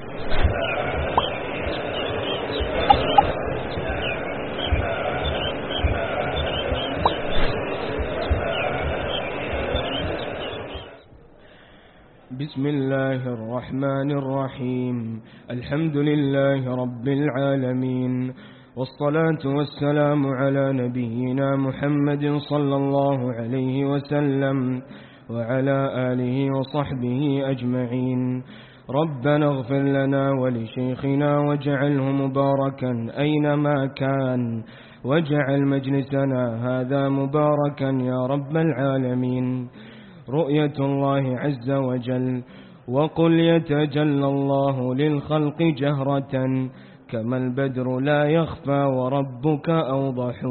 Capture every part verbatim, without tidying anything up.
بسم الله الرحمن الرحيم. الحمد لله رب العالمين، والصلاة والسلام على نبينا محمد صلى الله عليه وسلم وعلى آله وصحبه أجمعين. ربنا اغفر لنا ولشيخنا واجعله مباركا أينما كان، واجعل مجلسنا هذا مباركا يا رب العالمين. رؤية الله عز وجل. وقل يتجلى الله للخلق جهرة كما البدر لا يخفى وربك أوضح.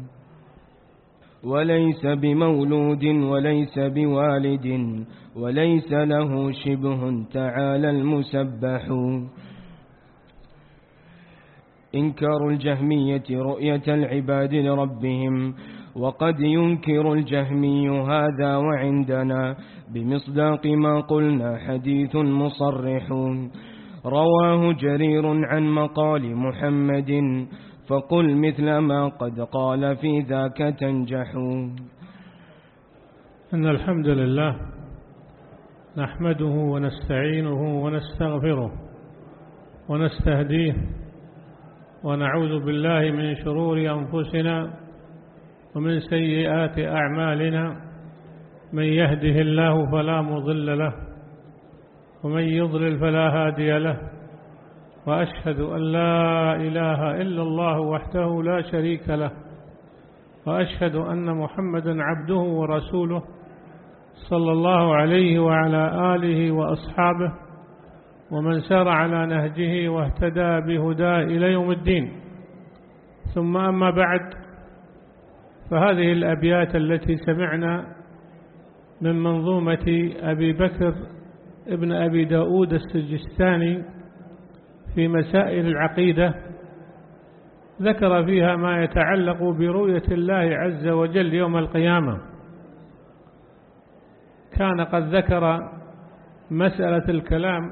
وليس بمولود وليس بوالد وليس له شبه تعالى المسبح. إنكار الجهمية رؤية العباد لربهم، وقد ينكر الجهمي هذا وعندنا بمصداق ما قلنا حديث مصرح. رواه جرير عن مقال محمد، فقل مثل ما قد قال في ذاك تنجح. إن الحمد لله نحمده ونستعينه ونستغفره ونستهديه، ونعوذ بالله من شرور أنفسنا ومن سيئات أعمالنا. من يهده الله فلا مضل له، ومن يضلل فلا هادي له. وأشهد أن لا إله إلا الله وحده لا شريك له، وأشهد أن محمدا عبده ورسوله صلى الله عليه وعلى آله وأصحابه ومن سار على نهجه واهتدى بهداه إلى يوم الدين. ثم أما بعد، فهذه الأبيات التي سمعنا من منظومة أبي بكر ابن أبي داود السجستاني في مسائل العقيدة، ذكر فيها ما يتعلق برؤية الله عز وجل يوم القيامة. كان قد ذكر مسألة الكلام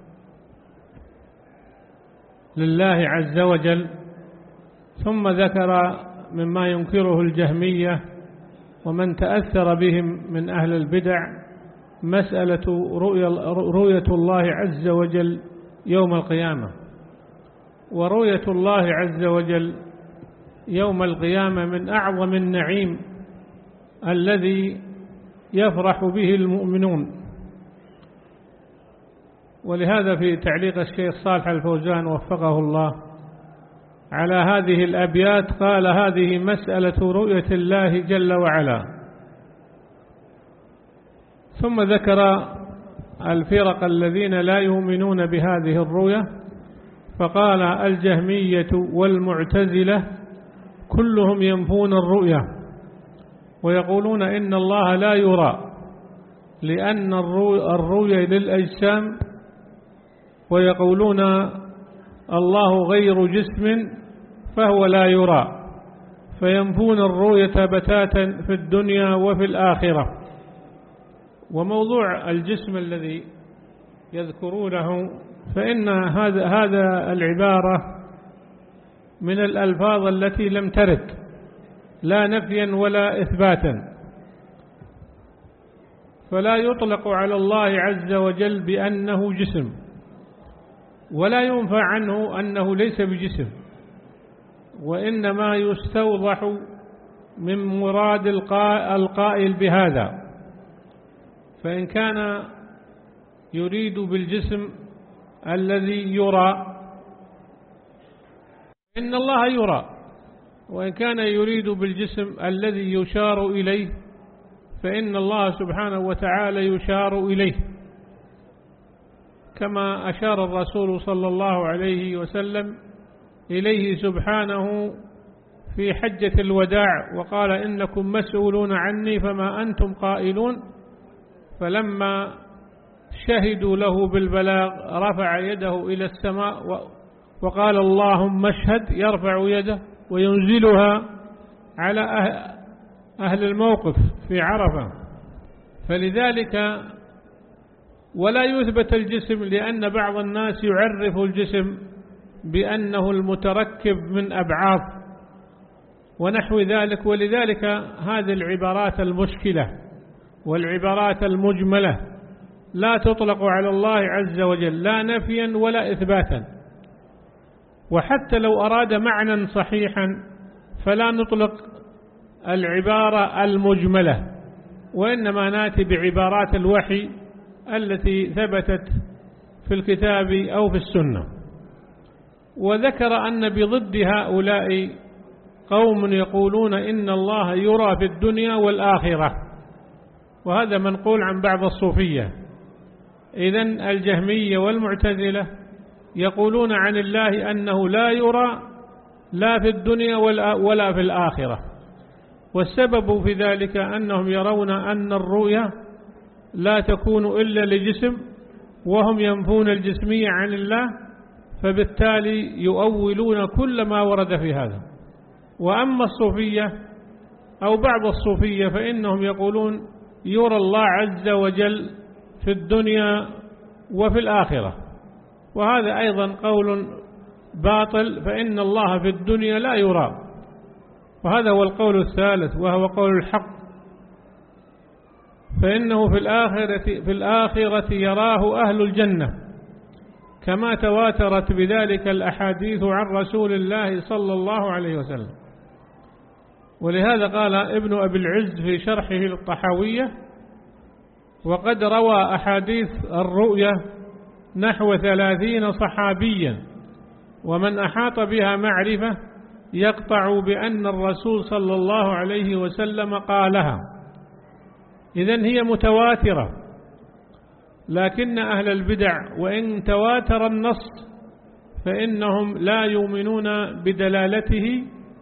لله عز وجل، ثم ذكر مما ينكره الجهمية ومن تأثر بهم من أهل البدع مسألة رؤية الله عز وجل يوم القيامة. ورؤية الله عز وجل يوم القيامة من أعظم النعيم الذي يفرح به المؤمنون. ولهذا في تعليق الشيخ صالح الفوزان وفقه الله على هذه الأبيات قال: هذه مسألة رؤية الله جل وعلا. ثم ذكر الفرق الذين لا يؤمنون بهذه الرؤية، فقال: الجهمية والمعتزلة كلهم ينفون الرؤية ويقولون إن الله لا يرى، لأن الرؤية للأجسام، ويقولون الله غير جسم فهو لا يرى، فينفون الرؤية بتاتا في الدنيا وفي الآخرة. وموضوع الجسم الذي يذكرونه، فإن هذا هذا العبارة من الألفاظ التي لم ترد لا نفيا ولا إثباتا، فلا يطلق على الله عز وجل بأنه جسم، ولا ينفع عنه أنه ليس بجسم، وإنما يستوضح من مراد القائل بهذا. فإن كان يريد بالجسم الذي يرى إن الله يرى، وإن كان يريد بالجسم الذي يشار إليه فإن الله سبحانه وتعالى يشار إليه، كما أشار الرسول صلى الله عليه وسلم إليه سبحانه في حجة الوداع وقال: إنكم مسؤولون عني فما أنتم قائلون. فلما شهدوا له بالبلاغ رفع يده إلى السماء وقال: اللهم اشهد، يرفع يده وينزلها على أهل الموقف في عرفة. فلذلك ولا يثبت الجسم، لأن بعض الناس يعرف الجسم بأنه المتركب من أبعاض ونحو ذلك، ولذلك هذه العبارات المشكلة والعبارات المجملة لا تطلق على الله عز وجل لا نفيا ولا إثباتا، وحتى لو أراد معنى صحيحا فلا نطلق العبارة المجملة، وإنما نأتي بعبارات الوحي التي ثبتت في الكتاب أو في السنة. وذكر أن بضد هؤلاء قوم يقولون إن الله يرى في الدنيا والآخرة، وهذا منقول عن بعض الصوفية. إذن الجهمية والمعتزلة يقولون عن الله أنه لا يرى لا في الدنيا ولا في الآخرة، والسبب في ذلك أنهم يرون أن الرؤية لا تكون إلا لجسم، وهم ينفون الجسمية عن الله، فبالتالي يؤولون كل ما ورد في هذا. وأما الصوفية أو بعض الصوفية فإنهم يقولون يرى الله عز وجل في الدنيا وفي الآخرة، وهذا أيضا قول باطل، فإن الله في الدنيا لا يرى، وهذا هو القول الثالث وهو قول الحق، فإنه في الآخرة, في الآخرة يراه أهل الجنة، كما تواترت بذلك الأحاديث عن رسول الله صلى الله عليه وسلم. ولهذا قال ابن أبي العز في شرحه للطحاوية: وقد روى أحاديث الرؤية نحو ثلاثين صحابيا، ومن أحاط بها معرفة يقطع بأن الرسول صلى الله عليه وسلم قالها. إذن هي متواترة، لكن أهل البدع وإن تواتر النص فإنهم لا يؤمنون بدلالته،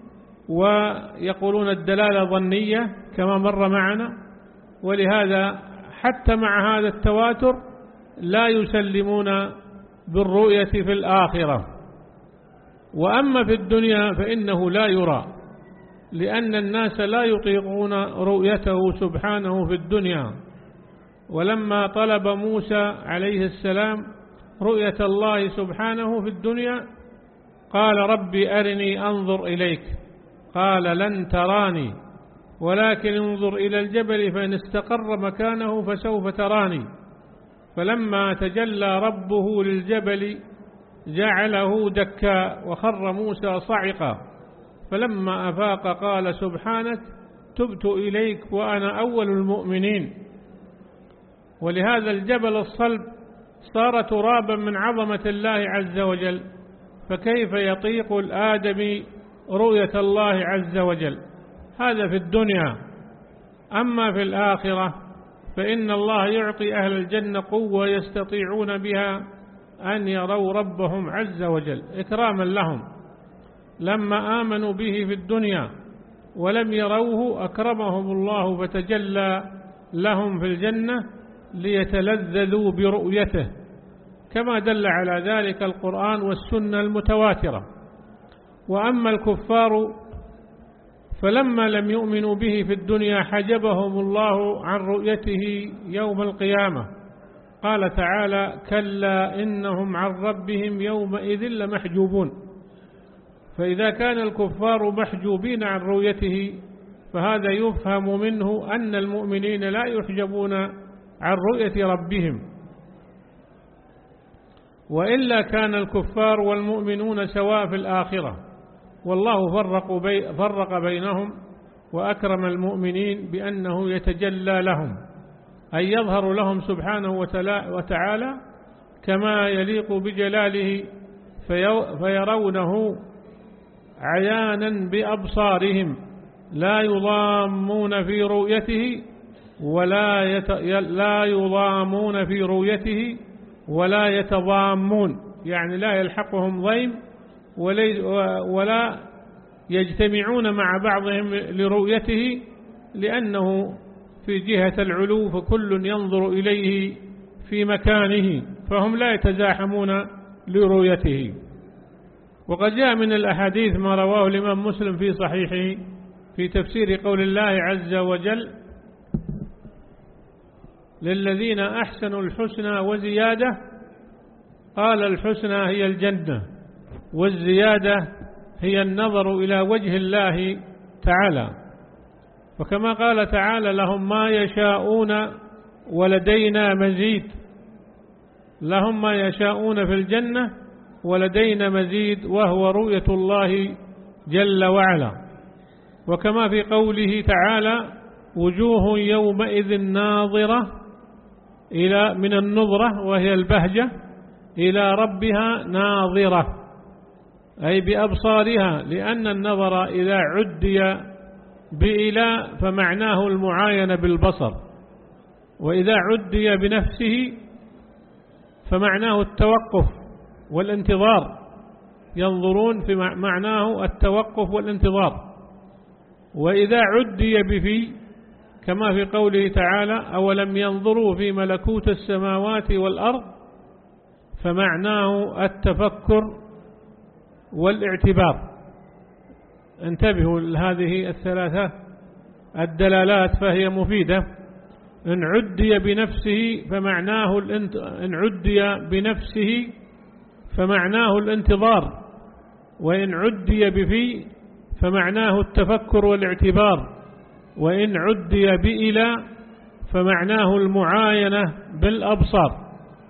ويقولون الدلالة ظنية كما مر معنا، ولهذا حتى مع هذا التواتر لا يسلمون بالرؤية في الآخرة. وأما في الدنيا فإنه لا يرى، لأن الناس لا يطيقون رؤيته سبحانه في الدنيا. ولما طلب موسى عليه السلام رؤية الله سبحانه في الدنيا قال: ربي أرني أنظر إليك، قال: لن تراني ولكن انظر إلى الجبل فإن استقر مكانه فسوف تراني. فلما تجلى ربه للجبل جعله دكا وخر موسى صعقا، فلما أفاق قال: سبحانك تبت إليك وأنا أول المؤمنين. ولهذا الجبل الصلب صار ترابا من عظمة الله عز وجل، فكيف يطيق الآدمي رؤية الله عز وجل؟ هذا في الدنيا. أما في الآخرة فإن الله يعطي أهل الجنة قوة يستطيعون بها أن يروا ربهم عز وجل إكراما لهم، لما آمنوا به في الدنيا ولم يروه أكرمهم الله فتجلى لهم في الجنة ليتلذذوا برؤيته، كما دل على ذلك القرآن والسنة المتواترة. وأما الكفار فلما لم يؤمنوا به في الدنيا حجبهم الله عن رؤيته يوم القيامة. قال تعالى: كلا إنهم عن ربهم يومئذ لمحجوبون. فإذا كان الكفار محجوبين عن رؤيته فهذا يفهم منه أن المؤمنين لا يحجبون عن رؤية ربهم، وإلا كان الكفار والمؤمنون سواء في الآخرة. والله فرق, بي فرق بينهم وأكرم المؤمنين بأنه يتجلى لهم، أي يظهر لهم سبحانه وتعالى كما يليق بجلاله، فيرونه عيانا بأبصارهم لا يضامون في رؤيته ولا يت... لا يضامون في رؤيته ولا يتضامون، يعني لا يلحقهم ضيم ولا يجتمعون مع بعضهم لرؤيته، لأنه في جهة العلو فكل ينظر إليه في مكانه، فهم لا يتزاحمون لرؤيته. وقد جاء من الأحاديث ما رواه الإمام مسلم في صحيحه في تفسير قول الله عز وجل: للذين أحسنوا الحسنى وزيادة، قال الحسنى هي الجنة، والزيادة هي النظر إلى وجه الله تعالى. وكما قال تعالى لهم ما يشاءون ولدينا مزيد، لهم ما يشاءون في الجنة ولدينا مزيد، وهو رؤية الله جل وعلا. وكما في قوله تعالى وجوه يومئذ ناظرة إلى من النظرة وهي البهجة إلى ربها ناظرة، أي بأبصارها، لأن النظر إذا عدي بإلى فمعناه المعاينة بالبصر، وإذا عدي بنفسه فمعناه التوقف والانتظار، ينظرون في معناه التوقف والانتظار. وإذا عدي بفي كما في قوله تعالى أولم ينظروا في ملكوت السماوات والأرض فمعناه التفكر والاعتبار. انتبهوا لهذه الثلاثة الدلالات فهي مفيدة. إن عدي بنفسه فمعناه الانت... إن عدي بنفسه فمعناه الانتظار، وإن عدي بفي فمعناه التفكر والاعتبار، وإن عدي بإلى فمعناه المعاينة بالأبصار.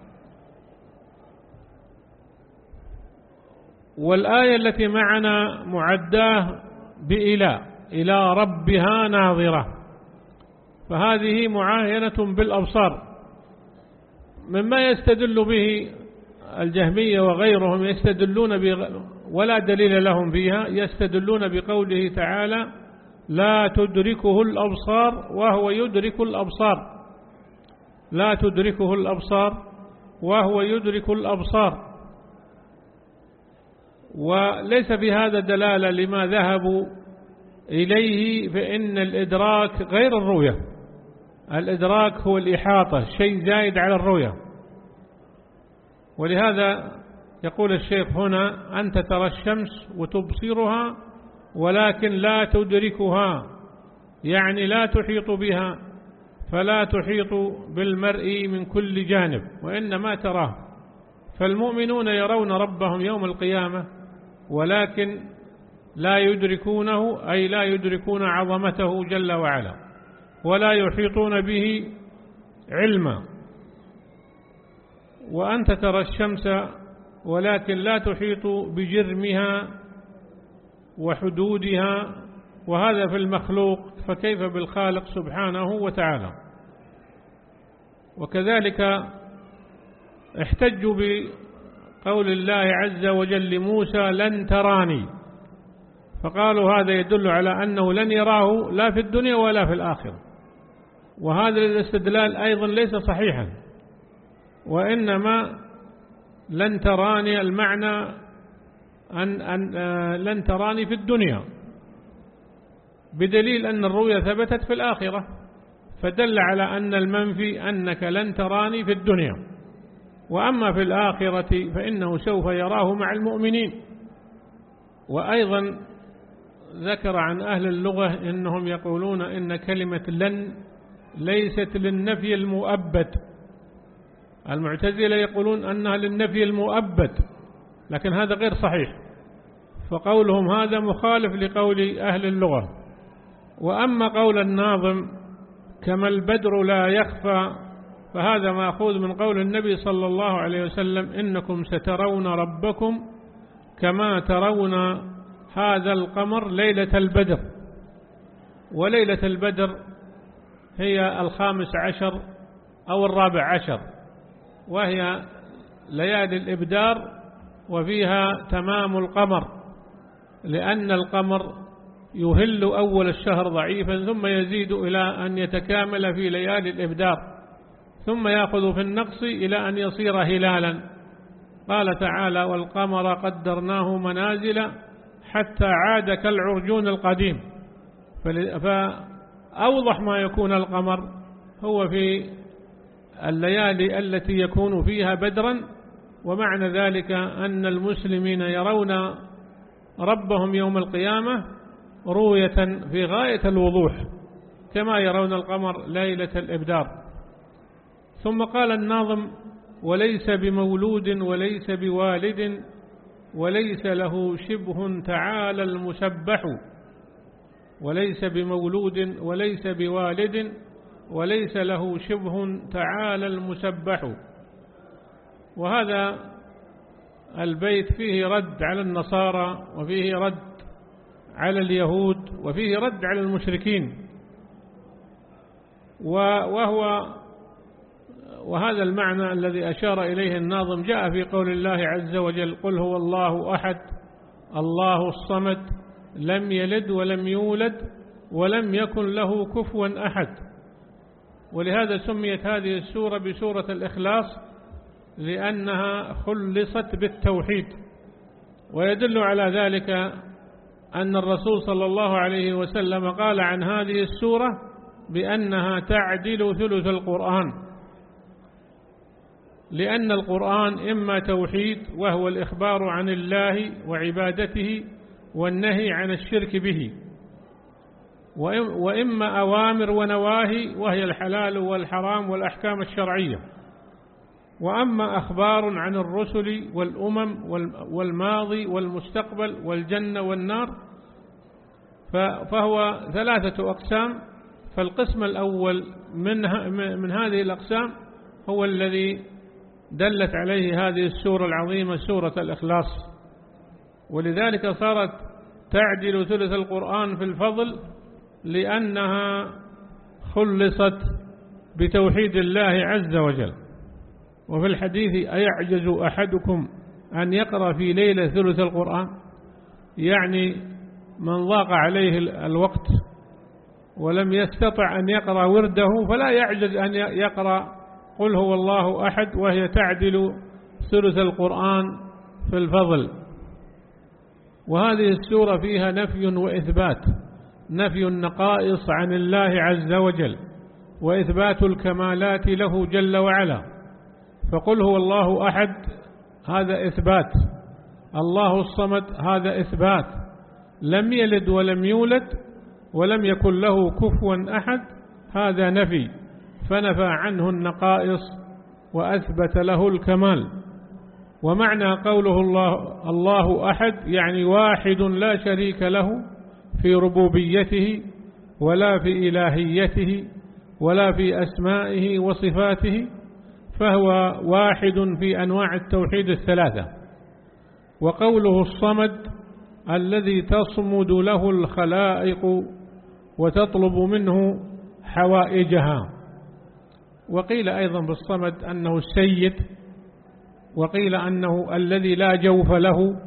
والآية التي معنا معداه بإلى إلى ربها ناظرة، فهذه معاينة بالأبصار، مما يستدل به الجهمية وغيرهم، يستدلون ولا دليل لهم فيها، يستدلون بقوله تعالى لا تدركه الأبصار وهو يدرك الأبصار، لا تدركه الأبصار وهو يدرك الأبصار. وليس في هذا دلالة لما ذهبوا إليه، فإن الإدراك غير الرؤية، الإدراك هو الإحاطة، شيء زايد على الرؤية. ولهذا يقول الشيخ هنا أنت ترى الشمس وتبصرها ولكن لا تدركها، يعني لا تحيط بها، فلا تحيط بالمرء من كل جانب وإنما تراه. فالمؤمنون يرون ربهم يوم القيامة ولكن لا يدركونه، أي لا يدركون عظمته جل وعلا ولا يحيطون به علما. وأنت ترى الشمس ولكن لا تحيط بجرمها وحدودها، وهذا في المخلوق، فكيف بالخالق سبحانه وتعالى. وكذلك احتجوا بقول الله عز وجل لموسى لن تراني، فقالوا هذا يدل على أنه لن يراه لا في الدنيا ولا في الآخرة، وهذا الاستدلال أيضا ليس صحيحا، وإنما لن تراني المعنى أن, أن لن تراني في الدنيا، بدليل أن الرؤيا ثبتت في الآخرة، فدل على أن المنفي أنك لن تراني في الدنيا، وأما في الآخرة فإنه سوف يراه مع المؤمنين. وأيضا ذكر عن أهل اللغة إنهم يقولون إن كلمة لن ليست للنفي المؤبد، المعتزلة يقولون أنها للنفي المؤبد، لكن هذا غير صحيح، فقولهم هذا مخالف لقول أهل اللغة. وأما قول الناظم كما البدر لا يخفى، فهذا مأخوذ من قول النبي صلى الله عليه وسلم إنكم سترون ربكم كما ترون هذا القمر ليلة البدر. وليلة البدر هي الخامس عشر أو الرابع عشر، وهي ليالي الإبدار، وفيها تمام القمر، لأن القمر يهل أول الشهر ضعيفا ثم يزيد إلى أن يتكامل في ليالي الإبدار، ثم يأخذ في النقص إلى أن يصير هلالا. قال تعالى والقمر قدرناه منازل حتى عاد كالعرجون القديم. فأوضح ما يكون القمر هو في الليالي التي يكون فيها بدرا، ومعنى ذلك أن المسلمين يرون ربهم يوم القيامة رؤية في غاية الوضوح كما يرون القمر ليلة الإبدار. ثم قال الناظم: وليس بمولود وليس بوالد وليس له شبه تعالى المسبح. وليس بمولود وليس بوالد وليس له شبه تعالى المسبح. وهذا البيت فيه رد على النصارى، وفيه رد على اليهود، وفيه رد على المشركين. وهو وهذا المعنى الذي أشار إليه الناظم جاء في قول الله عز وجل: قل هو الله أحد الله الصمد لم يلد ولم يولد ولم يكن له كفوا أحد. ولهذا سميت هذه السورة بسورة الإخلاص، لأنها خلصت بالتوحيد. ويدل على ذلك أن الرسول صلى الله عليه وسلم قال عن هذه السورة بأنها تعدل ثلث القرآن، لأن القرآن إما توحيد وهو الإخبار عن الله وعبادته والنهي عن الشرك به، وإما أوامر ونواهي وهي الحلال والحرام والأحكام الشرعية، وأما أخبار عن الرسل والأمم والماضي والمستقبل والجنة والنار فهو ثلاثة أقسام. فالقسم الأول من من هذه الأقسام هو الذي دلت عليه هذه السورة العظيمة سورة الإخلاص، ولذلك صارت تعدل ثلث القرآن في الفضل، لأنها خلصت بتوحيد الله عز وجل. وفي الحديث: أيعجز أحدكم أن يقرأ في ليلة ثلث القرآن؟ يعني من ضاق عليه الوقت ولم يستطع أن يقرأ ورده فلا يعجز أن يقرأ قل هو الله أحد، وهي تعدل ثلث القرآن في الفضل. وهذه السورة فيها نفي وإثبات: نفي النقائص عن الله عز وجل، وإثبات الكمالات له جل وعلا. فقل هو الله أحد هذا إثبات، الله الصمد هذا إثبات، لم يلد ولم يولد ولم يكن له كفوا أحد هذا نفي، فنفى عنه النقائص وأثبت له الكمال. ومعنى قوله الله الله أحد يعني واحد لا شريك له في ربوبيته ولا في إلهيته ولا في أسمائه وصفاته، فهو واحد في أنواع التوحيد الثلاثة. وقوله الصمد الذي تصمد له الخلائق وتطلب منه حوائجها. وقيل أيضا بالصمد أنه السيد، وقيل أنه الذي لا جوف له،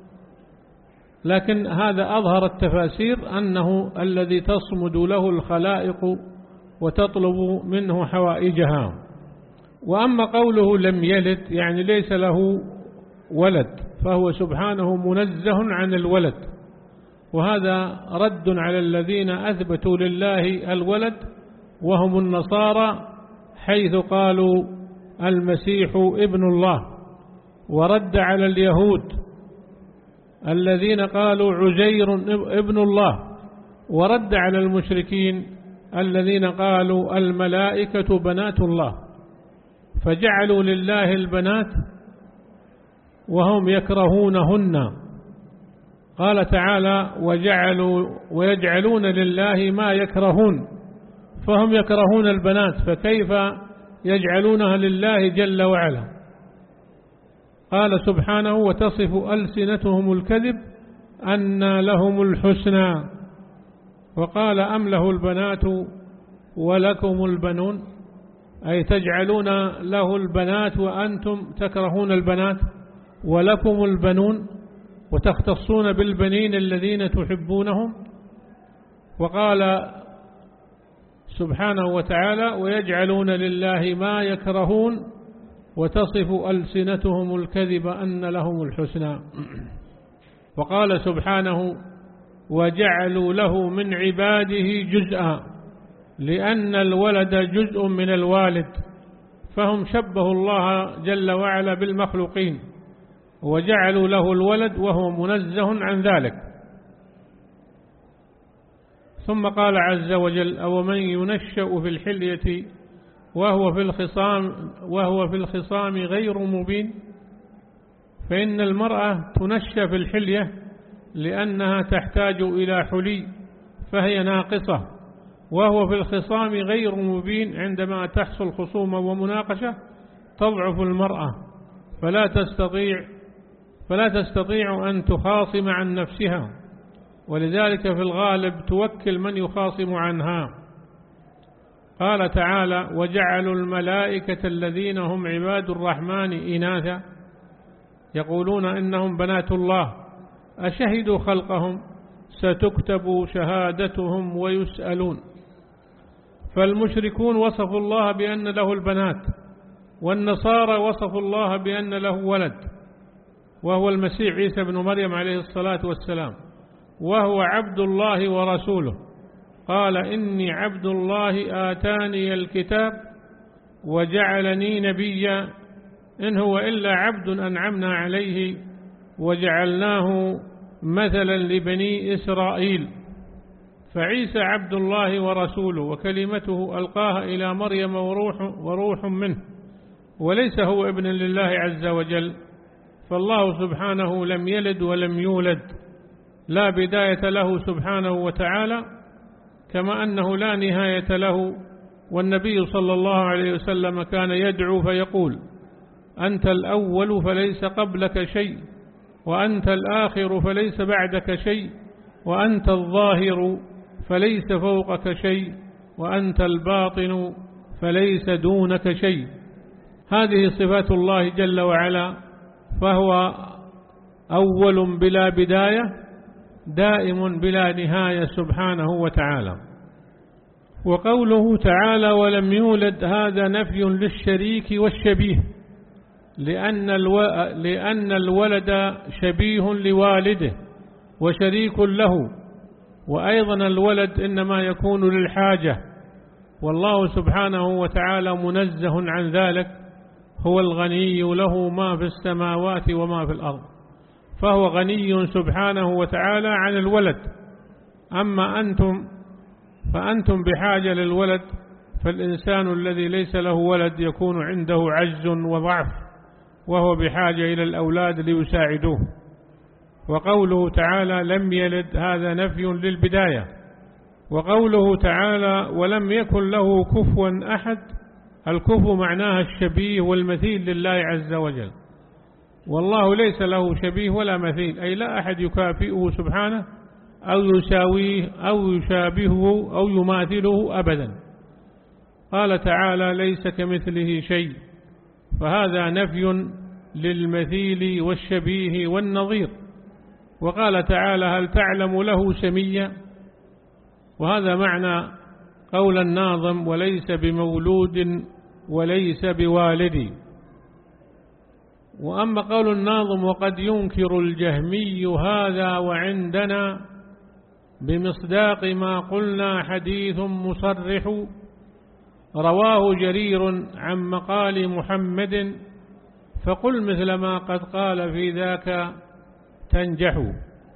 لكن هذا أظهر التفاسير أنه الذي تصمد له الخلائق وتطلب منه حوائجها. وأما قوله لم يلد يعني ليس له ولد، فهو سبحانه منزه عن الولد، وهذا رد على الذين أثبتوا لله الولد وهم النصارى، حيث قالوا المسيح ابن الله، ورد على اليهود الذين قالوا عزير ابن الله، ورد على المشركين الذين قالوا الملائكة بنات الله، فجعلوا لله البنات وهم يكرهونهن. قال تعالى وجعلوا ويجعلون لله ما يكرهون، فهم يكرهون البنات، فكيف يجعلونها لله جل وعلا؟ قال سبحانه وتصف ألسنتهم الكذب أن لهم الحسنى، وقال أم له البنات ولكم البنون، أي تجعلون له البنات وأنتم تكرهون البنات، ولكم البنون وتختصون بالبنين الذين تحبونهم. وقال سبحانه وتعالى ويجعلون لله ما يكرهون وتصف ألسنتهم الكذب أن لهم الحسنى. وقال سبحانه وجعلوا له من عباده جزءا، لأن الولد جزء من الوالد، فهم شبهوا الله جل وعلا بالمخلوقين وجعلوا له الولد وهو منزه عن ذلك. ثم قال عز وجل أومن ينشأ في الحلية وهو في الخصام وهو في الخصام غير مبين. فإن المرأة تنشى في الحلية لأنها تحتاج إلى حلي فهي ناقصة، وهو في الخصام غير مبين. عندما تحصل خصومة ومناقشة تضعف المرأة فلا تستطيع فلا تستطيع أن تخاصم عن نفسها، ولذلك في الغالب توكل من يخاصم عنها. قال تعالى: وجعلوا الملائكة الذين هم عباد الرحمن إناثا يقولون إنهم بنات الله أشهدوا خلقهم ستكتب شهادتهم ويسألون. فالمشركون وصفوا الله بأن له البنات، والنصارى وصفوا الله بأن له ولد وهو المسيح عيسى بن مريم عليه الصلاة والسلام، وهو عبد الله ورسوله. قال: إني عبد الله آتاني الكتاب وجعلني نبيا إن هو إلا عبد أنعمنا عليه وجعلناه مثلا لبني إسرائيل. فعيسى عبد الله ورسوله وكلمته ألقاها إلى مريم وروح, وروح منه، وليس هو ابن لله عز وجل. فالله سبحانه لم يلد ولم يولد، لا بداية له سبحانه وتعالى، كما أنه لا نهاية له. والنبي صلى الله عليه وسلم كان يدعو فيقول: أنت الأول فليس قبلك شيء، وأنت الآخر فليس بعدك شيء، وأنت الظاهر فليس فوقك شيء، وأنت الباطن فليس دونك شيء. هذه صفات الله جل وعلا، فهو أول بلا بداية، دائم بلا نهاية سبحانه وتعالى. وقوله تعالى: ولم يولد، هذا نفي للشريك والشبيه، لأن الو... لأن الولد شبيه لوالده وشريك له، وأيضا الولد إنما يكون للحاجة، والله سبحانه وتعالى منزه عن ذلك، هو الغني له ما في السماوات وما في الأرض، فهو غني سبحانه وتعالى عن الولد. أما أنتم فأنتم بحاجة للولد، فالإنسان الذي ليس له ولد يكون عنده عجز وضعف، وهو بحاجة إلى الأولاد ليساعدوه. وقوله تعالى: لم يلد، هذا نفي للبداية. وقوله تعالى: ولم يكن له كفوا أحد، الكفو معناها الشبيه والمثيل لله عز وجل، والله ليس له شبيه ولا مثيل، أي لا أحد يكافئه سبحانه أو يساويه أو يشابهه أو يماثله أبدا. قال تعالى: ليس كمثله شيء، فهذا نفي للمثيل والشبيه والنظير. وقال تعالى: هل تعلم له سميا، وهذا معنى قول الناظم: وليس بمولود وليس بوالد. وأما قول الناظم: وقد ينكر الجهمي هذا وعندنا بمصداق ما قلنا حديث مصرح، رواه جرير عن مقال محمد، فقل مثل ما قد قال في ذاك تنجح.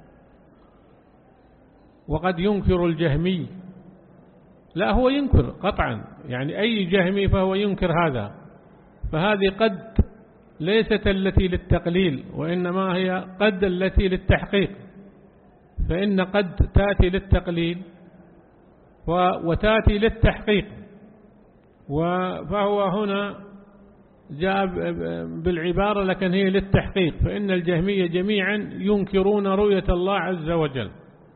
وقد ينكر الجهمي، لا هو ينكر قطعا، يعني أي جهمي فهو ينكر هذا، فهذه قد ليست التي للتقليل، وإنما هي قد التي للتحقيق، فإن قد تأتي للتقليل وتأتي للتحقيق، فهو هنا جاء بالعبارة لكن هي للتحقيق، فإن الجهمية جميعا ينكرون رؤية الله عز وجل.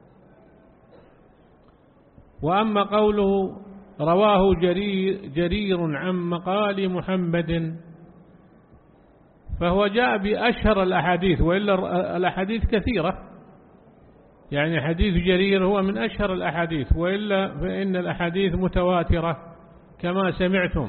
وأما قوله رواه جرير, جرير عن مقال محمد، فهو جاء بأشهر الأحاديث، وإلا الأحاديث كثيرة، يعني حديث جرير هو من أشهر الأحاديث، وإلا فإن الأحاديث متواترة كما سمعتم.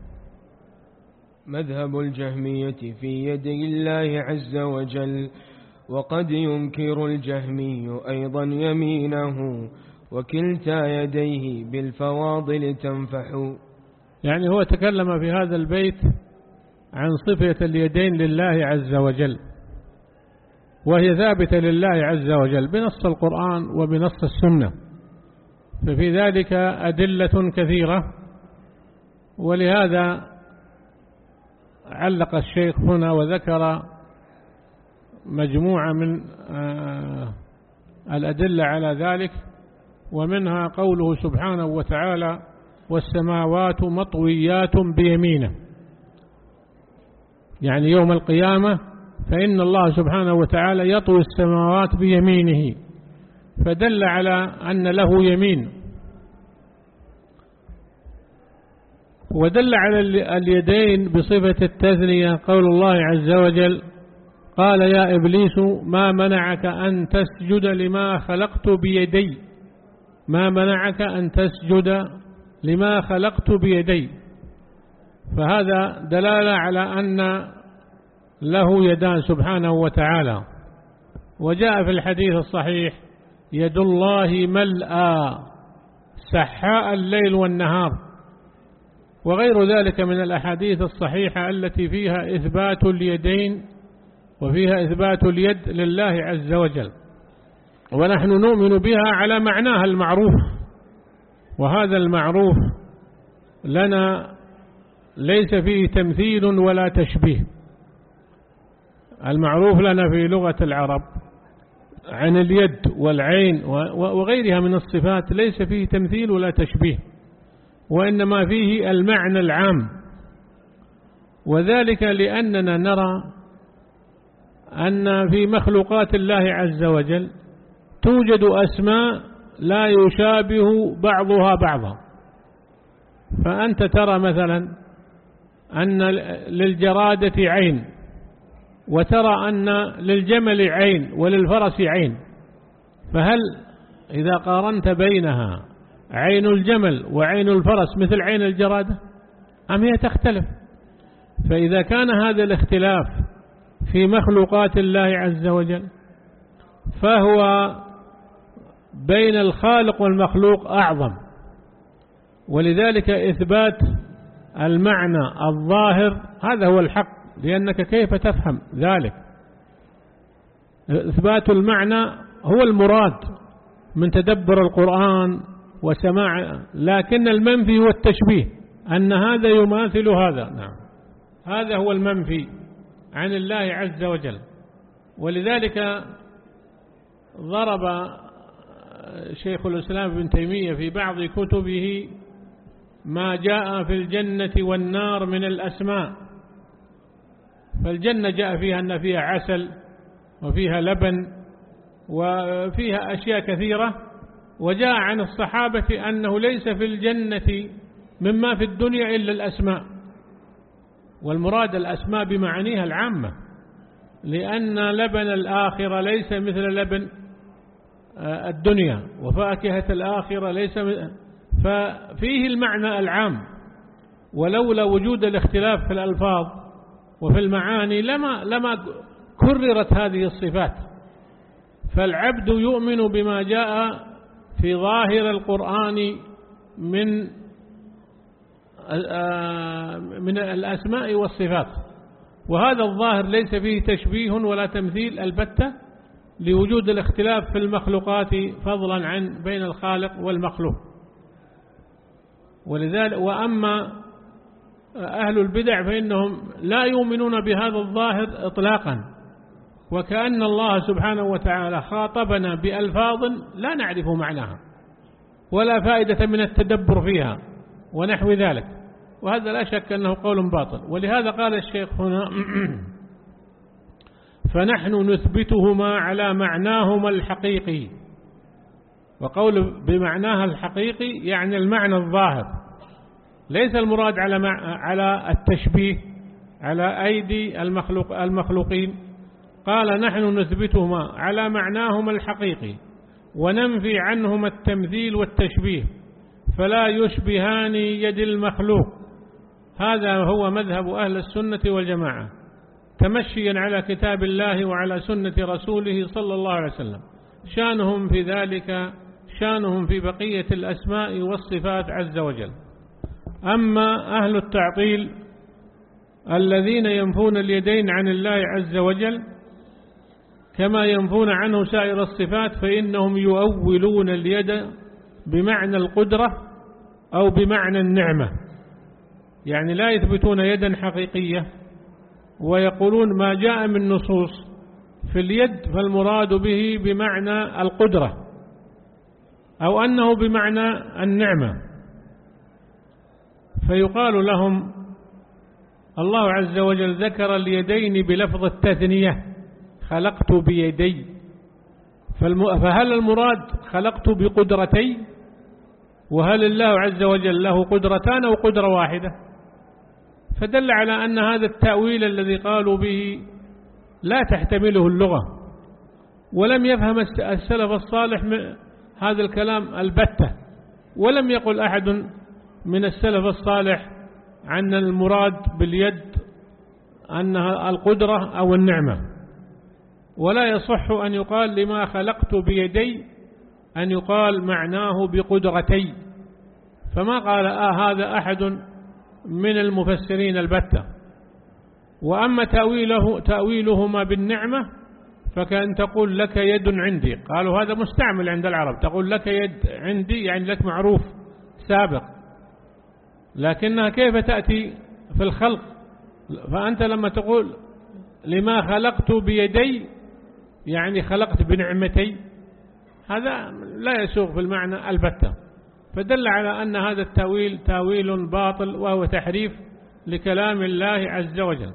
مذهب الجهمية في يدي الله عز وجل، وقد ينكر الجهمي أيضا يمينه، وكلتا يديه بالفواضل تنفح. يعني هو تكلم في هذا البيت عن صفة اليدين لله عز وجل، وهي ثابتة لله عز وجل بنص القرآن وبنص السنة، ففي ذلك أدلة كثيرة ولهذا علق الشيخ هنا وذكر مجموعة من الأدلة على ذلك، ومنها قوله سبحانه وتعالى: والسماوات مطويات بيمينه، يعني يوم القيامة فإن الله سبحانه وتعالى يطوي السماوات بيمينه، فدل على أن له يمين. ودل على اليدين بصفة التثنية قول الله عز وجل: قال يا إبليس ما منعك أن تسجد لما خلقت بيدي ما منعك أن تسجد لما خلقت بيدي. فهذا دلالة على أن له يدان سبحانه وتعالى. وجاء في الحديث الصحيح: يد الله ملأى سحاء الليل والنهار، وغير ذلك من الأحاديث الصحيحة التي فيها إثبات اليدين وفيها إثبات اليد لله عز وجل، ونحن نؤمن بها على معناها المعروف، وهذا المعروف لنا ليس فيه تمثيل ولا تشبيه. المعروف لنا في لغة العرب عن اليد والعين وغيرها من الصفات ليس فيه تمثيل ولا تشبيه، وإنما فيه المعنى العام، وذلك لأننا نرى أن في مخلوقات الله عز وجل توجد أسماء لا يشابه بعضها بعضا. فأنت ترى مثلا أن للجرادة عين، وترى أن للجمل عين وللفرس عين، فهل إذا قارنت بينها عين الجمل وعين الفرس مثل عين الجرادة أم هي تختلف؟ فإذا كان هذا الاختلاف في مخلوقات الله عز وجل فهو بين الخالق والمخلوق أعظم، ولذلك إثبات المعنى الظاهر هذا هو الحق، لأنك كيف تفهم ذلك؟ إثبات المعنى هو المراد من تدبر القرآن وسماع، لكن المنفي هو التشبيه، أن هذا يماثل هذا. نعم، هذا هو المنفي عن الله عز وجل. ولذلك ضرب شيخ الإسلام ابن تيمية في بعض كتبه ما جاء في الجنة والنار من الأسماء. فالجنة جاء فيها أن فيها عسل وفيها لبن وفيها أشياء كثيرة، وجاء عن الصحابة أنه ليس في الجنة مما في الدنيا إلا الأسماء، والمراد الأسماء بمعانيها العامة، لأن لبن الآخرة ليس مثل لبن الدنيا، وفاكهة الآخرة ليس مثل، ففيه المعنى العام. ولولا وجود الاختلاف في الألفاظ وفي المعاني لما لما كررت هذه الصفات. فالعبد يؤمن بما جاء في ظاهر القرآن من من الأسماء والصفات، وهذا الظاهر ليس فيه تشبيه ولا تمثيل البتة، لوجود الاختلاف في المخلوقات فضلا عن بين الخالق والمخلوق. ولذلك وأما أهل البدع فإنهم لا يؤمنون بهذا الظاهر إطلاقا، وكأن الله سبحانه وتعالى خاطبنا بألفاظ لا نعرف معناها ولا فائدة من التدبر فيها ونحو ذلك، وهذا لا شك أنه قول باطل. ولهذا قال الشيخ هنا: فنحن نثبتهما على معناهما الحقيقي. وقول بمعناها الحقيقي يعني المعنى الظاهر، ليس المراد على مع... على التشبيه على أيدي المخلوق المخلوقين. قال: نحن نثبتهما على معناهما الحقيقي وننفي عنهما التمثيل والتشبيه، فلا يشبهان يد المخلوق. هذا هو مذهب أهل السنة والجماعة، تمشيا على كتاب الله وعلى سنة رسوله صلى الله عليه وسلم. شانهم في ذلك شانهم في بقية الأسماء والصفات عز وجل. أما أهل التعطيل الذين ينفون اليدين عن الله عز وجل كما ينفون عنه سائر الصفات، فإنهم يؤولون اليد بمعنى القدرة أو بمعنى النعمة، يعني لا يثبتون يدا حقيقية، ويقولون ما جاء من نصوص في اليد فالمراد به بمعنى القدرة أو أنه بمعنى النعمة، فيقال لهم الله عز وجل ذكر اليدين بلفظ التثنية خلقت بيدي، فهل المراد خلقت بقدرتي؟ وهل الله عز وجل له قدرتان أو قدرة واحدة؟ فدل على أن هذا التأويل الذي قالوا به لا تحتمله اللغة، ولم يفهم السلف الصالح هذا الكلام البتة، ولم يقل أحد من السلف الصالح عن المراد باليد أنها القدرة أو النعمة. ولا يصح أن يقال لما خلقت بيدي أن يقال معناه بقدرتي، فما قال آه هذا أحد من المفسرين البتة. وأما تأويله تأويلهما بالنعمة فكأن تقول لك يد عندي، قالوا هذا مستعمل عند العرب، تقول لك يد عندي يعني لك معروف سابق، لكنها كيف تأتي في الخلق؟ فأنت لما تقول لما خلقت بيدي يعني خلقت بنعمتي، هذا لا يسوغ في المعنى البتة، فدل على أن هذا التأويل تأويل باطل وهو تحريف لكلام الله عز وجل.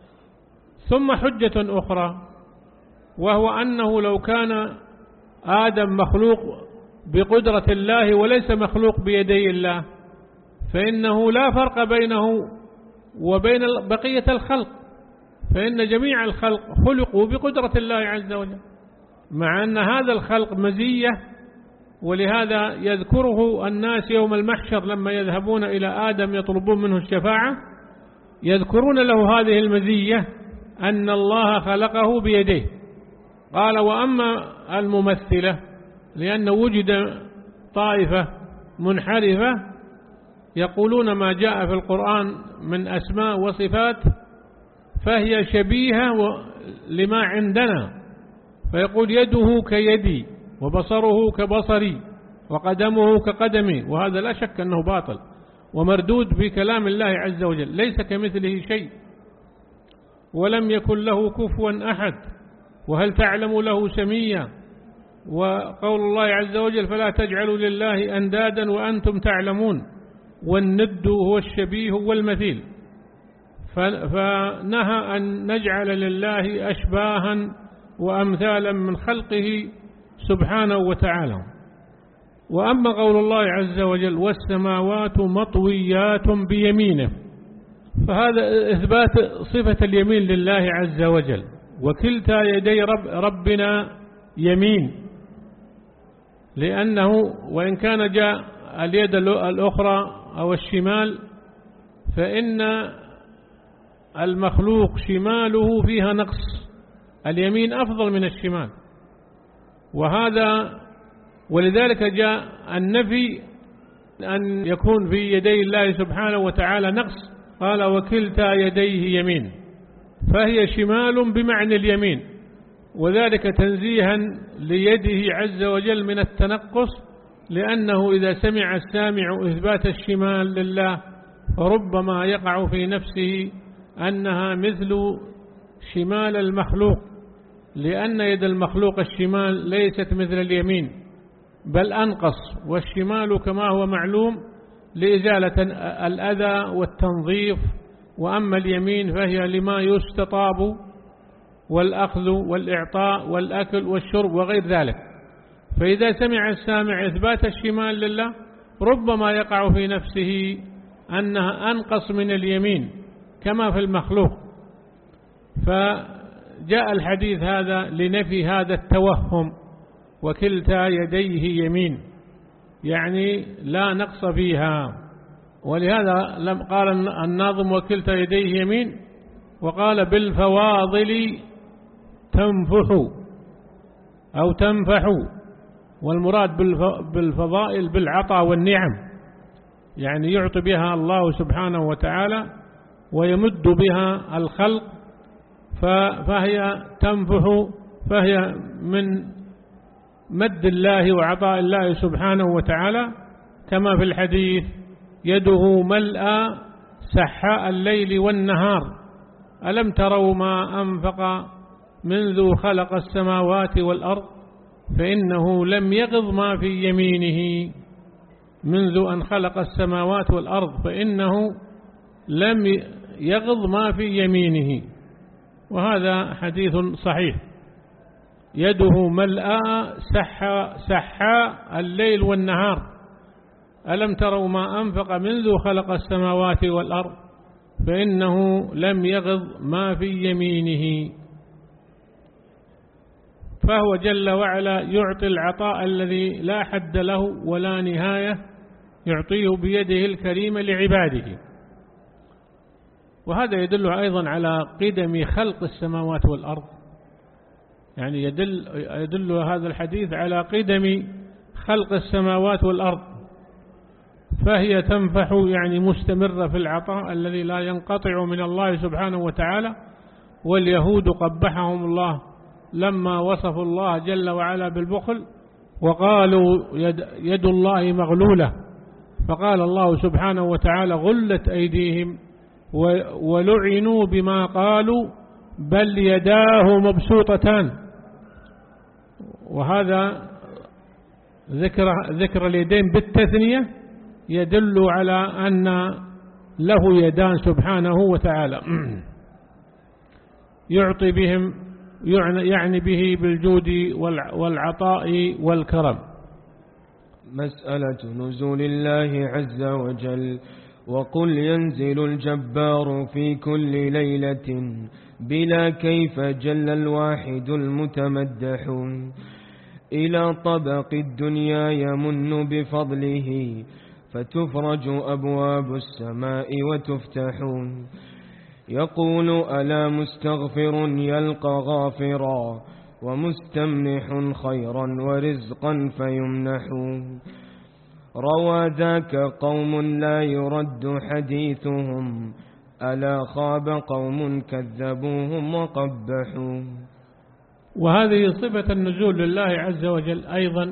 ثم حجة أخرى، وهو أنه لو كان آدم مخلوق بقدرة الله وليس مخلوق بيدي الله فإنه لا فرق بينه وبين بقية الخلق، فإن جميع الخلق خلقوا بقدرة الله عز وجل، مع أن هذا الخلق مزية. ولهذا يذكره الناس يوم المحشر لما يذهبون إلى آدم يطلبون منه الشفاعة، يذكرون له هذه المزية أن الله خلقه بيديه. قال وأما الممثلة لأن وجد طائفة منحرفة يقولون ما جاء في القرآن من أسماء وصفات فهي شبيهة لما عندنا، فيقول يده كيدي وبصره كبصري وقدمه كقدمي، وهذا لا شك أنه باطل ومردود بكلام الله عز وجل، ليس كمثله شيء ولم يكن له كفوا أحد، وهل تعلم له سميا، وقول الله عز وجل فلا تجعلوا لله أندادا وأنتم تعلمون، والند هو الشبيه والمثيل، فنهى أن نجعل لله أشباها وأمثالا من خلقه سبحانه وتعالى. وأما قول الله عز وجل والسماوات مطويات بيمينه، فهذا إثبات صفة اليمين لله عز وجل، وكلتا يدي رب ربنا يمين، لأنه وإن كان جاء اليد الأخرى أو الشمال فإن المخلوق شماله فيها نقص، اليمين أفضل من الشمال، وهذا ولذلك جاء النفي أن يكون في يدي الله سبحانه وتعالى نقص، قال وكلتا يديه يمين، فهي شمال بمعنى اليمين، وذلك تنزيها ليده عز وجل من التنقص، لأنه إذا سمع السامع إثبات الشمال لله فربما يقع في نفسه أنها مثل شمال المخلوق، لأن يد المخلوق الشمال ليست مثل اليمين بل أنقص، والشمال كما هو معلوم لإزالة الأذى والتنظيف، وأما اليمين فهي لما يستطاب والأخذ والإعطاء والأكل والشرب وغير ذلك. فإذا سمع السامع إثبات الشمال لله ربما يقع في نفسه أنها أنقص من اليمين كما في المخلوق، فجاء الحديث هذا لنفي هذا التوهم، وكلتا يديه يمين يعني لا نقص فيها. ولهذا لم قال الناظم وكلتا يديه يمين، وقال بالفواضل تنفح أو تنفح، والمراد بالفضائل بالعطاء والنعم، يعني يعطي بها الله سبحانه وتعالى ويمد بها الخلق، فهي تنفح، فهي من مد الله وعطاء الله سبحانه وتعالى، كما في الحديث يده ملأى سحاء الليل والنهار ألم تروا ما أنفق منذ خلق السماوات والأرض فإنه لم يغض ما في يمينه منذ أن خلق السماوات والأرض فإنه لم يغض ما في يمينه. وهذا حديث صحيح. يده ملأى سحاء سحاء الليل والنهار ألم تروا ما أنفق منذ خلق السماوات والأرض فإنه لم يغض ما في يمينه. فهو جل وعلا يعطي العطاء الذي لا حد له ولا نهاية، يعطيه بيده الكريمة لعباده. وهذا يدل أيضا على قدم خلق السماوات والأرض، يعني يدل, يدل هذا الحديث على قدم خلق السماوات والأرض، فهي تنفح يعني مستمرة في العطاء الذي لا ينقطع من الله سبحانه وتعالى. واليهود قبحهم الله لما وصفوا الله جل وعلا بالبخل وقالوا يد, يد الله مغلولة، فقال الله سبحانه وتعالى غلت أيديهم ولعنوا بما قالوا بل يداه مبسوطتان. وهذا ذكر, ذكر اليدين بالتثنية يدل على أن له يدان سبحانه وتعالى يعطي بهم يعني به بالجود والعطاء والكرم. مسألة نزول الله عز وجل. وقل ينزل الجبار في كل ليلة بلا كيف جل الواحد المتمدح إلى طبق الدنيا يمن بفضله فتفرج أبواب السماء وتفتح يقول ألا مستغفر يلقى غافرا ومستمنح خيرا ورزقا فيمنح روى ذاك قوم لا يرد حديثهم ألا خاب قوم كذبوهم وقبحوا. وهذه صفة النزول لله عز وجل أيضا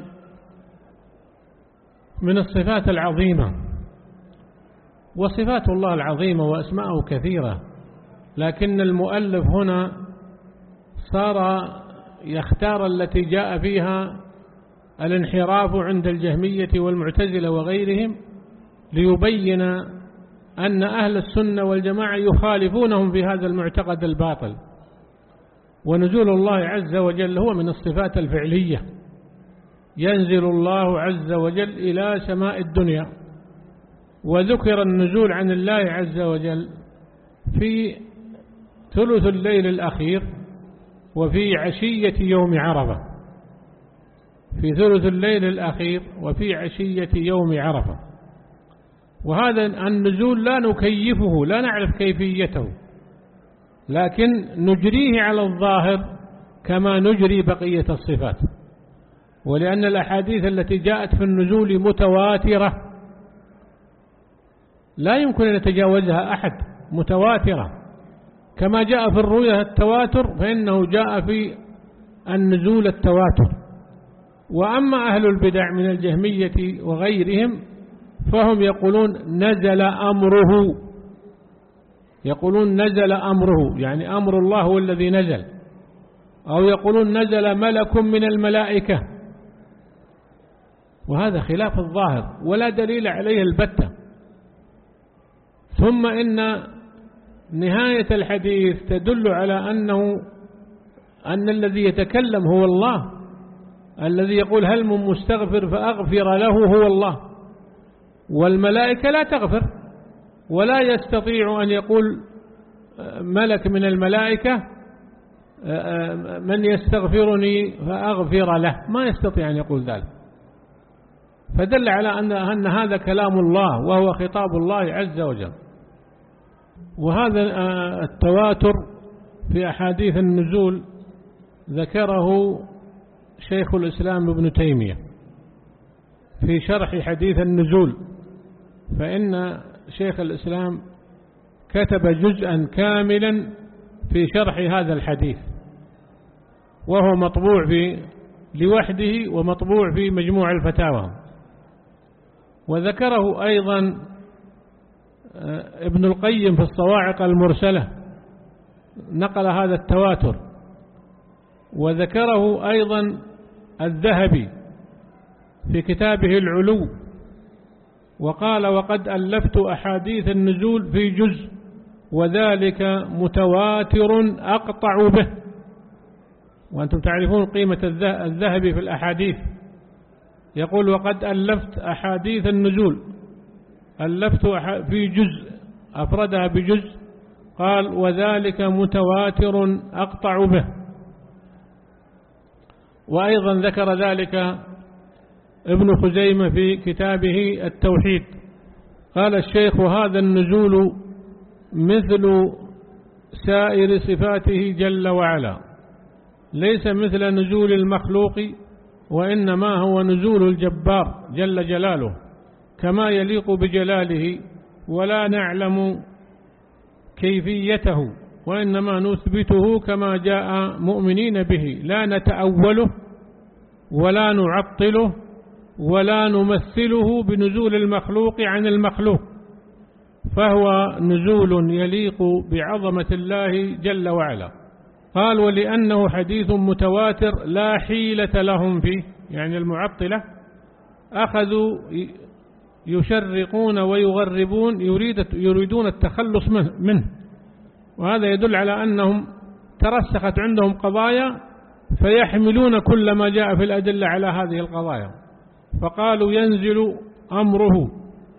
من الصفات العظيمة، وصفات الله العظيمة وأسماءه كثيرة، لكن المؤلف هنا صار يختار التي جاء فيها الانحراف عند الجهمية والمعتزلة وغيرهم ليبين أن أهل السنة والجماعة يخالفونهم في هذا المعتقد الباطل. ونزول الله عز وجل هو من الصفات الفعلية، ينزل الله عز وجل إلى سماء الدنيا. وذكر النزول عن الله عز وجل في ثلث الليل الأخير وفي عشية يوم عرفة، في ثلث الليل الأخير وفي عشية يوم عرفة. وهذا النزول لا نكيفه، لا نعرف كيفيته، لكن نجريه على الظاهر كما نجري بقية الصفات. ولأن الأحاديث التي جاءت في النزول متواترة لا يمكن أن يتجاوزها أحد، متواترة كما جاء في الرؤيا التواتر فإنه جاء في النزول التواتر. وأما أهل البدع من الجهمية وغيرهم فهم يقولون نزل أمره، يقولون نزل أمره يعني أمر الله هو الذي نزل، أو يقولون نزل ملك من الملائكة، وهذا خلاف الظاهر ولا دليل عليه البتة. ثم إن نهاية الحديث تدل على أنه أن الذي يتكلم هو الله، الذي يقول هل من مستغفر فأغفر له هو الله، والملائكة لا تغفر، ولا يستطيع أن يقول ملك من الملائكة من يستغفرني فأغفر له، ما يستطيع أن يقول ذلك. فدل على أن, أن هذا كلام الله وهو خطاب الله عز وجل. وهذا التواتر في أحاديث النزول ذكره شيخ الإسلام ابن تيمية في شرح حديث النزول، فإن شيخ الإسلام كتب جزءا كاملا في شرح هذا الحديث، وهو مطبوع في لوحده ومطبوع في مجموع الفتاوى. وذكره أيضا ابن القيم في الصواعق المرسلة نقل هذا التواتر، وذكره أيضا الذهبي في كتابه العلو، وقال وقد ألفت أحاديث النزول في جزء وذلك متواتر أقطع به. وأنتم تعرفون قيمة الذهبي في الأحاديث، يقول وقد ألفت أحاديث النزول، ألفت في جزء أفردها بجزء، قال وذلك متواتر أقطع به. وأيضا ذكر ذلك ابن خزيمة في كتابه التوحيد، قال الشيخ هذا النزول مثل سائر صفاته جل وعلا، ليس مثل نزول المخلوق، وإنما هو نزول الجبار جل جلاله كما يليق بجلاله، ولا نعلم كيفيته وإنما نثبته كما جاء مؤمنين به، لا نتأوله ولا نعطله ولا نمثله بنزول المخلوق عن المخلوق، فهو نزول يليق بعظمة الله جل وعلا. قال ولأنه حديث متواتر لا حيلة لهم فيه، يعني المعطلة أخذوا يشرقون ويغربون يريد يريدون التخلص منه، وهذا يدل على أنهم ترسخت عندهم قضايا فيحملون كل ما جاء في الأدلة على هذه القضايا، فقالوا ينزل أمره،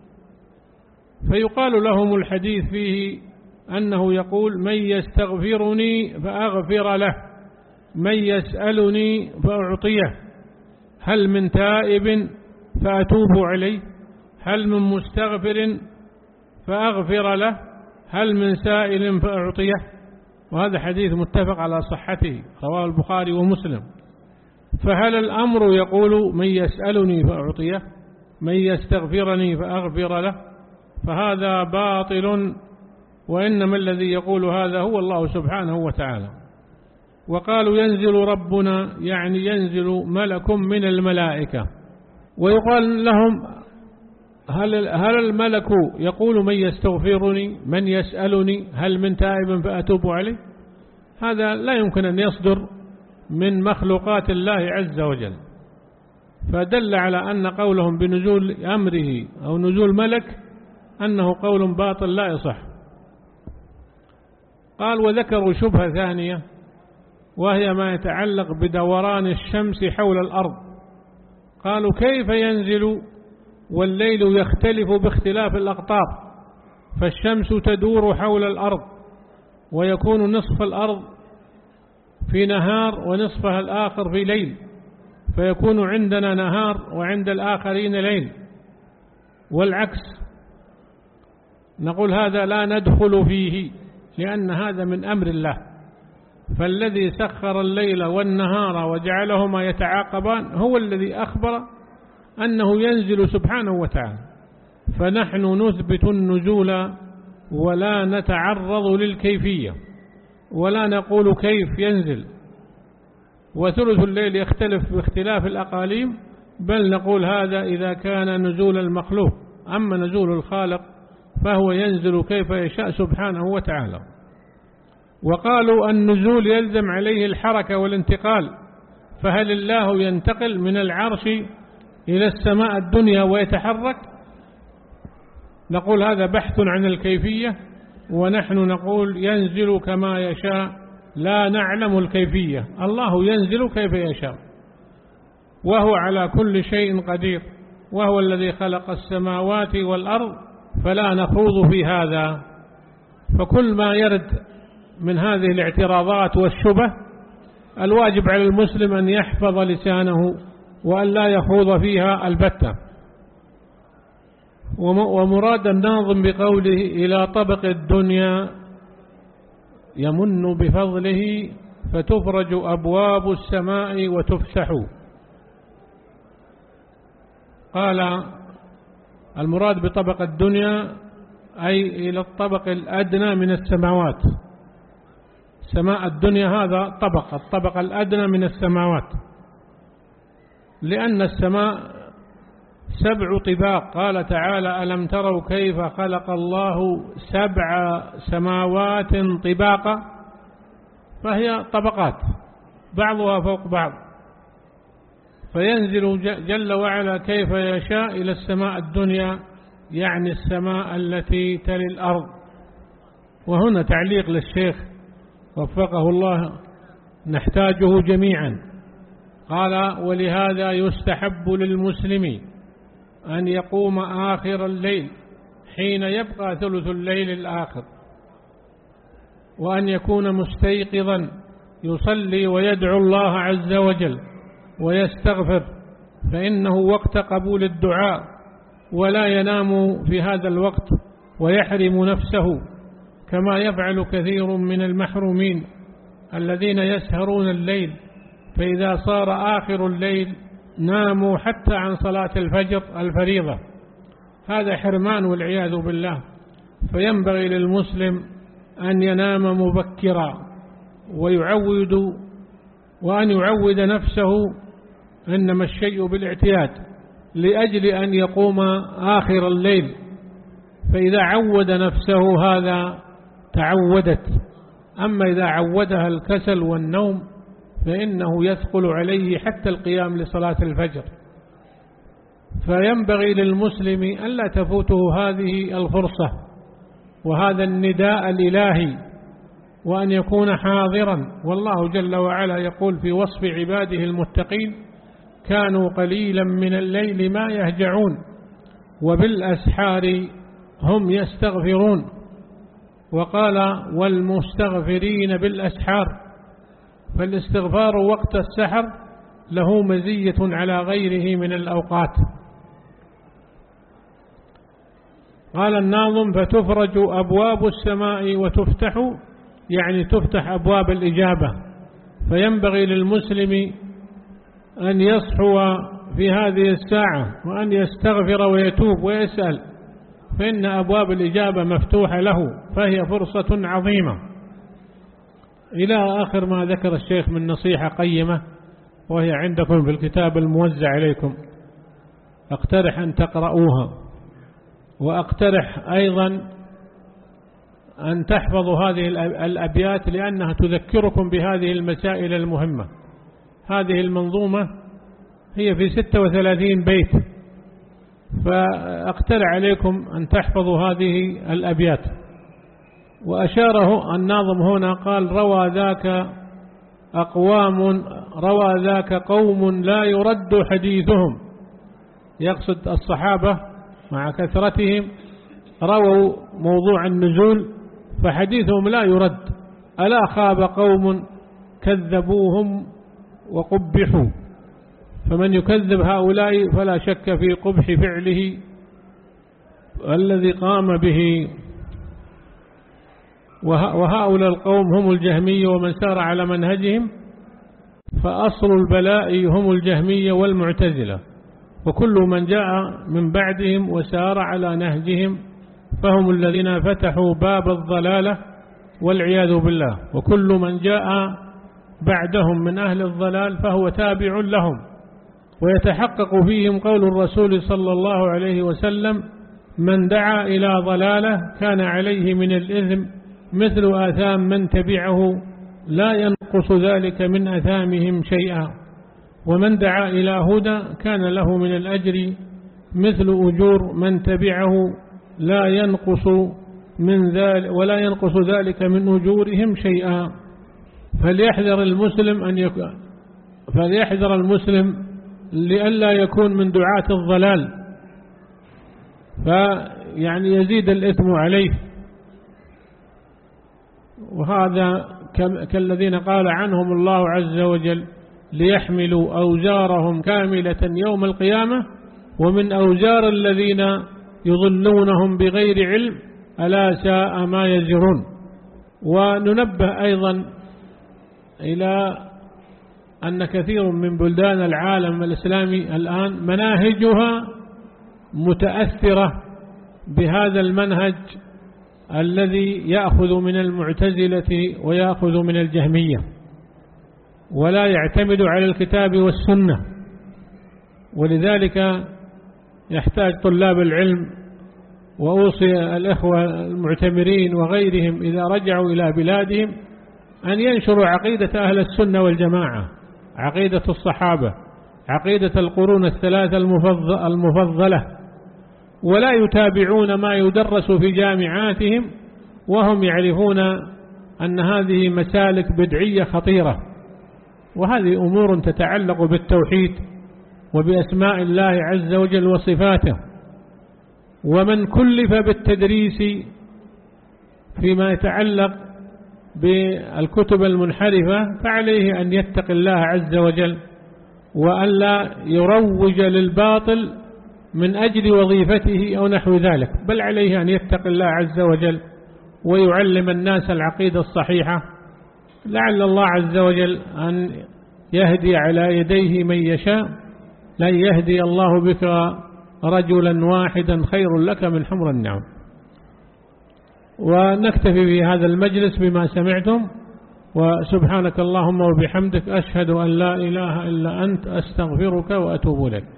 فيقال لهم الحديث فيه أنه يقول من يستغفرني فأغفر له، من يسألني فأعطيه، هل من تائب فأتوب عليه، هل من مستغفر فأغفر له، هل من سائل فأعطيه. وهذا حديث متفق على صحته رواه البخاري ومسلم. فهل الأمر يقول من يسألني فأعطيه، من يستغفرني فأغفر له؟ فهذا باطل، وإنما الذي يقول هذا هو الله سبحانه وتعالى. وقالوا ينزل ربنا، يعني ينزل ملك من الملائكة، ويقال لهم هل, هل الملك يقول من يستغفرني، من يسألني، هل من تائب فأتوب عليه؟ هذا لا يمكن أن يصدر من مخلوقات الله عز وجل، فدل على أن قولهم بنزول أمره أو نزول ملك أنه قول باطل لا يصح. قال وذكروا شبهة ثانية، وهي ما يتعلق بدوران الشمس حول الأرض. قالوا كيف ينزل والليل يختلف باختلاف الأقطار، فالشمس تدور حول الأرض ويكون نصف الأرض في نهار ونصفها الآخر في ليل، فيكون عندنا نهار وعند الآخرين ليل، والعكس. نقول هذا لا ندخل فيه، لأن هذا من أمر الله، فالذي سخر الليل والنهار وجعلهما يتعاقبان هو الذي أخبر أنه ينزل سبحانه وتعالى، فنحن نثبت النزول ولا نتعرض للكيفية، ولا نقول كيف ينزل، وثلث الليل يختلف باختلاف الأقاليم، بل نقول هذا إذا كان نزول المخلوق، أما نزول الخالق فهو ينزل كيف يشاء سبحانه وتعالى. وقالوا النزول يلزم عليه الحركة والانتقال، فهل الله ينتقل من العرش إلى السماء الدنيا ويتحرك؟ نقول هذا بحث عن الكيفية، ونحن نقول ينزل كما يشاء، لا نعلم الكيفية، الله ينزل كيف يشاء، وهو على كل شيء قدير، وهو الذي خلق السماوات والأرض، فلا نخوض في هذا. فكل ما يرد من هذه الاعتراضات والشبه الواجب على المسلم أن يحفظ لسانه وأن لا يخوض فيها البتة. ومراد الناظم بقوله إلى طبق الدنيا يمن بفضله فتفرج أبواب السماء وتفسح. قال المراد بطبق الدنيا أي إلى الطبق الأدنى من السماوات، سماء الدنيا هذا طبق، الطبق الأدنى من السماوات، لأن السماء سبع طباق. قال تعالى: ألم تروا كيف خلق الله سبع سماوات طباقا، فهي طبقات بعضها فوق بعض، فينزل جل وعلا كيف يشاء إلى السماء الدنيا، يعني السماء التي تلي الأرض. وهنا تعليق للشيخ وفقه الله نحتاجه جميعا. قال: ولهذا يستحب للمسلم أن يقوم آخر الليل حين يبقى ثلث الليل الآخر، وأن يكون مستيقظا يصلي ويدعو الله عز وجل ويستغفر، فإنه وقت قبول الدعاء، ولا ينام في هذا الوقت ويحرم نفسه كما يفعل كثير من المحرومين الذين يسهرون الليل، فإذا صار آخر الليل ناموا حتى عن صلاة الفجر الفريضة. هذا حرمان والعياذ بالله. فينبغي للمسلم أن ينام مبكرا ويعود وأن يعود نفسه، إنما الشيء بالاعتياد، لأجل أن يقوم آخر الليل. فإذا عود نفسه هذا تعودت. أما إذا عودها الكسل والنوم فإنه يثقل عليه حتى القيام لصلاة الفجر. فينبغي للمسلم ألا تفوته هذه الفرصة وهذا النداء الإلهي، وأن يكون حاضرا. والله جل وعلا يقول في وصف عباده المتقين: كانوا قليلا من الليل ما يهجعون وبالأسحار هم يستغفرون. وقال: والمستغفرين بالأسحار. فالاستغفار وقت السحر له مزية على غيره من الأوقات. قال الناظم: فتفرج أبواب السماء وتفتح، يعني تفتح أبواب الإجابة. فينبغي للمسلم أن يصحو في هذه الساعة وأن يستغفر ويتوب ويسأل، فإن أبواب الإجابة مفتوحة له، فهي فرصة عظيمة. إلى آخر ما ذكر الشيخ من نصيحة قيمة، وهي عندكم في الكتاب الموزع عليكم، أقترح أن تقرؤوها. وأقترح أيضا أن تحفظوا هذه الأبيات، لأنها تذكركم بهذه المسائل المهمة. هذه المنظومة هي في ستة وثلاثين بيت، فأقترح عليكم أن تحفظوا هذه الأبيات. وأشاره الناظم هنا، قال: روى ذاك أقوام روى ذاك قوم لا يرد حديثهم. يقصد الصحابة مع كثرتهم رووا موضوع النزول، فحديثهم لا يرد. ألا خاب قوم كذبوهم وقبحوا. فمن يكذب هؤلاء فلا شك في قبح فعله الذي قام به. وهؤلاء القوم هم الجهمية ومن سار على منهجهم، فأصل البلاء هم الجهمية والمعتزلة، وكل من جاء من بعدهم وسار على نهجهم فهم الذين فتحوا باب الضلالة والعياذ بالله. وكل من جاء بعدهم من أهل الضلال فهو تابع لهم، ويتحقق فيهم قول الرسول صلى الله عليه وسلم: من دعا إلى ضلالة كان عليه من الإثم مثل آثام من تبعه لا ينقص ذلك من أثامهم شيئا، ومن دعا إلى هدى كان له من الأجر مثل أجور من تبعه لا ينقص من ذلك ولا ينقص ذلك من أجورهم شيئا. فليحذر المسلم أن يكون فليحذر المسلم لئلا يكون من دعاة الضلال، فيعني يزيد الإثم عليه. وهذا كالذين قال عنهم الله عز وجل: ليحملوا أوزارهم كاملة يوم القيامة ومن أوزار الذين يضلونهم بغير علم ألا ساء ما يزرون. وننبه أيضا إلى أن كثير من بلدان العالم الإسلامي الآن مناهجها متأثرة بهذا المنهج الذي يأخذ من المعتزلة ويأخذ من الجهمية، ولا يعتمد على الكتاب والسنة. ولذلك يحتاج طلاب العلم، وأوصي الإخوة المعتمرين وغيرهم إذا رجعوا إلى بلادهم أن ينشروا عقيدة أهل السنة والجماعة، عقيدة الصحابة، عقيدة القرون الثلاثة المفضلة، ولا يتابعون ما يدرس في جامعاتهم وهم يعرفون أن هذه مسالك بدعية خطيرة، وهذه أمور تتعلق بالتوحيد وبأسماء الله عز وجل وصفاته. ومن كلف بالتدريس فيما يتعلق بالكتب المنحرفة فعليه أن يتقي الله عز وجل، وأن لا يروج للباطل من أجل وظيفته أو نحو ذلك، بل عليه أن يتقي الله عز وجل ويعلم الناس العقيدة الصحيحة، لعل الله عز وجل أن يهدي على يديه من يشاء. لن يهدي الله بك رجلا واحدا خير لك من حمر النعم. ونكتفي في هذا المجلس بما سمعتم، وسبحانك اللهم وبحمدك أشهد أن لا إله إلا أنت أستغفرك وأتوب إليك.